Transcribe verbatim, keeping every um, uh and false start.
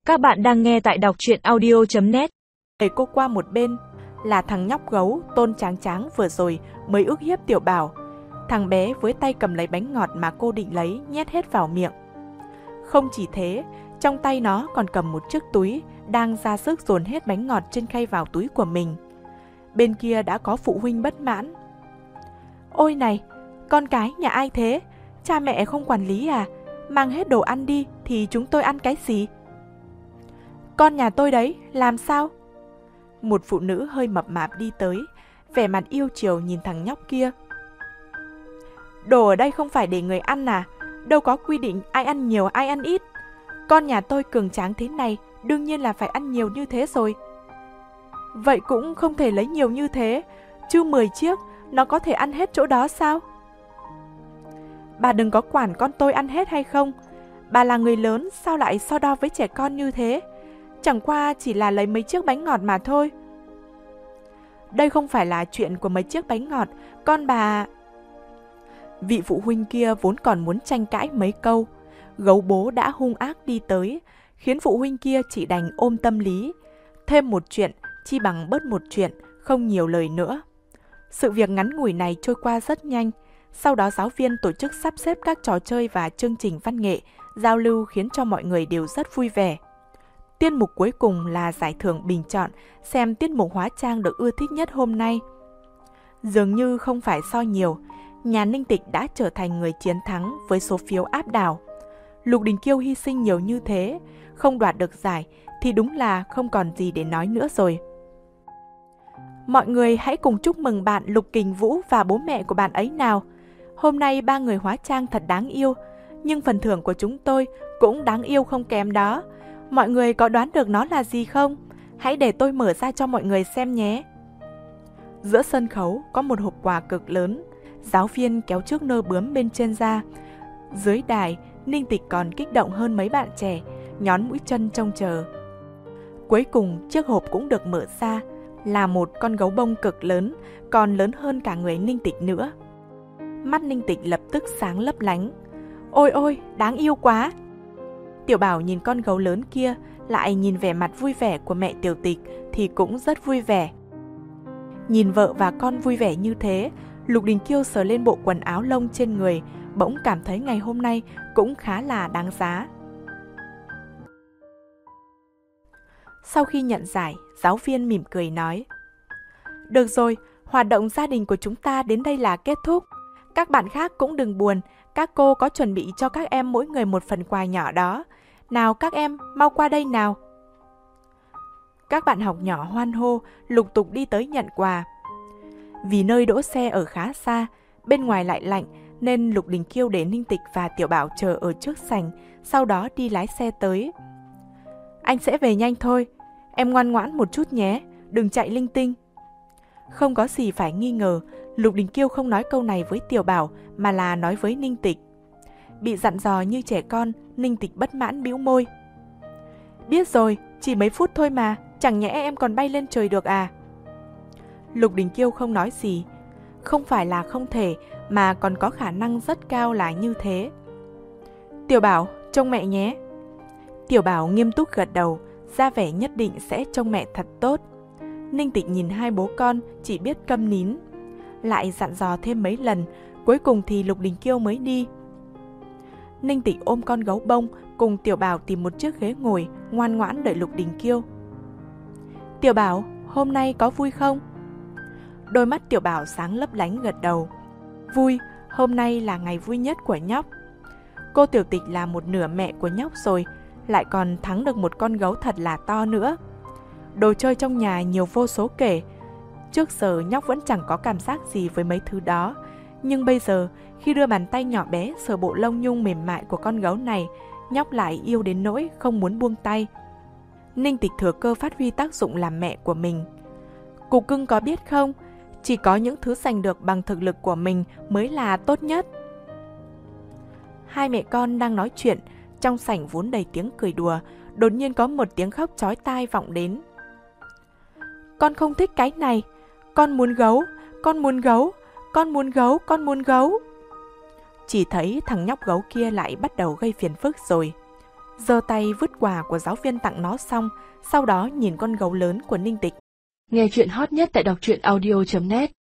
Các bạn đang nghe tại đọc truyện audio chấm net. Đẩy cô qua một bên là thằng nhóc gấu Tôn Tráng Tráng vừa rồi mới ức hiếp Tiểu Bảo. Thằng bé với tay cầm lấy bánh ngọt mà cô định lấy nhét hết vào miệng. Không chỉ thế, trong tay nó còn cầm một chiếc túi đang ra sức dồn hết bánh ngọt trên khay vào túi của mình. Bên kia đã có phụ huynh bất mãn. Ôi này, con cái nhà ai thế? Cha mẹ không quản lý à? Mang hết đồ ăn đi thì chúng tôi ăn cái gì? Con nhà tôi đấy, làm sao? Một phụ nữ hơi mập mạp đi tới, vẻ mặt yêu chiều nhìn thằng nhóc kia. Đồ ở đây không phải để người ăn à? Đâu có quy định ai ăn nhiều ai ăn ít. Con nhà tôi cường tráng thế này, đương nhiên là phải ăn nhiều như thế rồi. Vậy cũng không thể lấy nhiều như thế, chứ mười chiếc, nó có thể ăn hết chỗ đó sao? Bà đừng có quản con tôi ăn hết hay không. Bà là người lớn, sao lại so đo với trẻ con như thế? Chẳng qua chỉ là lấy mấy chiếc bánh ngọt mà thôi. Đây không phải là chuyện của mấy chiếc bánh ngọt, con bà... Vị phụ huynh kia vốn còn muốn tranh cãi mấy câu. Gấu bố đã hung ác đi tới, khiến phụ huynh kia chỉ đành ôm tâm lý. Thêm một chuyện, chi bằng bớt một chuyện, không nhiều lời nữa. Sự việc ngắn ngủi này trôi qua rất nhanh. Sau đó giáo viên tổ chức sắp xếp các trò chơi và chương trình văn nghệ, giao lưu khiến cho mọi người đều rất vui vẻ. Tiết mục cuối cùng là giải thưởng bình chọn, xem tiết mục hóa trang được ưa thích nhất hôm nay. Dường như không phải so nhiều, nhà Ninh Tịch đã trở thành người chiến thắng với số phiếu áp đảo. Lục Đình Kiêu hy sinh nhiều như thế, không đoạt được giải thì đúng là không còn gì để nói nữa rồi. Mọi người hãy cùng chúc mừng bạn Lục Kình Vũ và bố mẹ của bạn ấy nào. Hôm nay ba người hóa trang thật đáng yêu, nhưng phần thưởng của chúng tôi cũng đáng yêu không kém đó. Mọi người có đoán được nó là gì không? Hãy để tôi mở ra cho mọi người xem nhé. Giữa sân khấu có một hộp quà cực lớn. Giáo viên kéo chiếc nơ bướm bên trên ra. Dưới đài, Ninh Tịch còn kích động hơn mấy bạn trẻ, nhón mũi chân trông chờ. Cuối cùng, chiếc hộp cũng được mở ra, là một con gấu bông cực lớn, còn lớn hơn cả người Ninh Tịch nữa. Mắt Ninh Tịch lập tức sáng lấp lánh. Ôi ôi, đáng yêu quá! Tiểu Bảo nhìn con gấu lớn kia, lại nhìn vẻ mặt vui vẻ của mẹ Tiểu Tịch thì cũng rất vui vẻ. Nhìn vợ và con vui vẻ như thế, Lục Đình Kiêu sờ lên bộ quần áo lông trên người, bỗng cảm thấy ngày hôm nay cũng khá là đáng giá. Sau khi nhận giải, giáo viên mỉm cười nói: Được rồi, hoạt động gia đình của chúng ta đến đây là kết thúc. Các bạn khác cũng đừng buồn, các cô có chuẩn bị cho các em mỗi người một phần quà nhỏ đó. Nào các em, mau qua đây nào. Các bạn học nhỏ hoan hô, lục tục đi tới nhận quà. Vì nơi đỗ xe ở khá xa, bên ngoài lại lạnh, nên Lục Đình Kiêu để Ninh Tịch và Tiểu Bảo chờ ở trước sảnh, sau đó đi lái xe tới. Anh sẽ về nhanh thôi, em ngoan ngoãn một chút nhé, đừng chạy linh tinh. Không có gì phải nghi ngờ, Lục Đình Kiêu không nói câu này với Tiểu Bảo mà là nói với Ninh Tịch. Bị dặn dò như trẻ con, Ninh Tịch bất mãn bĩu môi. Biết rồi, chỉ mấy phút thôi mà, chẳng nhẽ em còn bay lên trời được à? Lục Đình Kiêu không nói gì. Không phải là không thể, mà còn có khả năng rất cao là như thế. Tiểu Bảo, trông mẹ nhé. Tiểu Bảo nghiêm túc gật đầu, ra vẻ nhất định sẽ trông mẹ thật tốt. Ninh Tịch nhìn hai bố con chỉ biết câm nín. Lại dặn dò thêm mấy lần, cuối cùng thì Lục Đình Kiêu mới đi. Ninh Tịch ôm con gấu bông cùng Tiểu Bảo tìm một chiếc ghế ngồi, ngoan ngoãn đợi Lục Đình Kiêu. Tiểu Bảo, hôm nay có vui không? Đôi mắt Tiểu Bảo sáng lấp lánh gật đầu. Vui, hôm nay là ngày vui nhất của nhóc. Cô Tiểu Tịch là một nửa mẹ của nhóc rồi, lại còn thắng được một con gấu thật là to nữa. Đồ chơi trong nhà nhiều vô số kể. Trước giờ nhóc vẫn chẳng có cảm giác gì với mấy thứ đó, nhưng bây giờ khi đưa bàn tay nhỏ bé sờ bộ lông nhung mềm mại của con gấu này, nhóc lại yêu đến nỗi không muốn buông tay. Ninh Tịch thừa cơ phát huy tác dụng làm mẹ của mình. Cục cưng có biết không, chỉ có những thứ giành được bằng thực lực của mình mới là tốt nhất. Hai mẹ con đang nói chuyện, trong sảnh vốn đầy tiếng cười đùa, đột nhiên có một tiếng khóc chói tai vọng đến. Con không thích cái này, con muốn gấu, con muốn gấu, con muốn gấu, con muốn gấu. Chỉ thấy thằng nhóc gấu kia lại bắt đầu gây phiền phức rồi. giơ tay vứt quà của giáo viên tặng nó xong, sau đó nhìn con gấu lớn của Ninh Tịch. Nghe chuyện hot nhất tại đọc truyện audio chấm net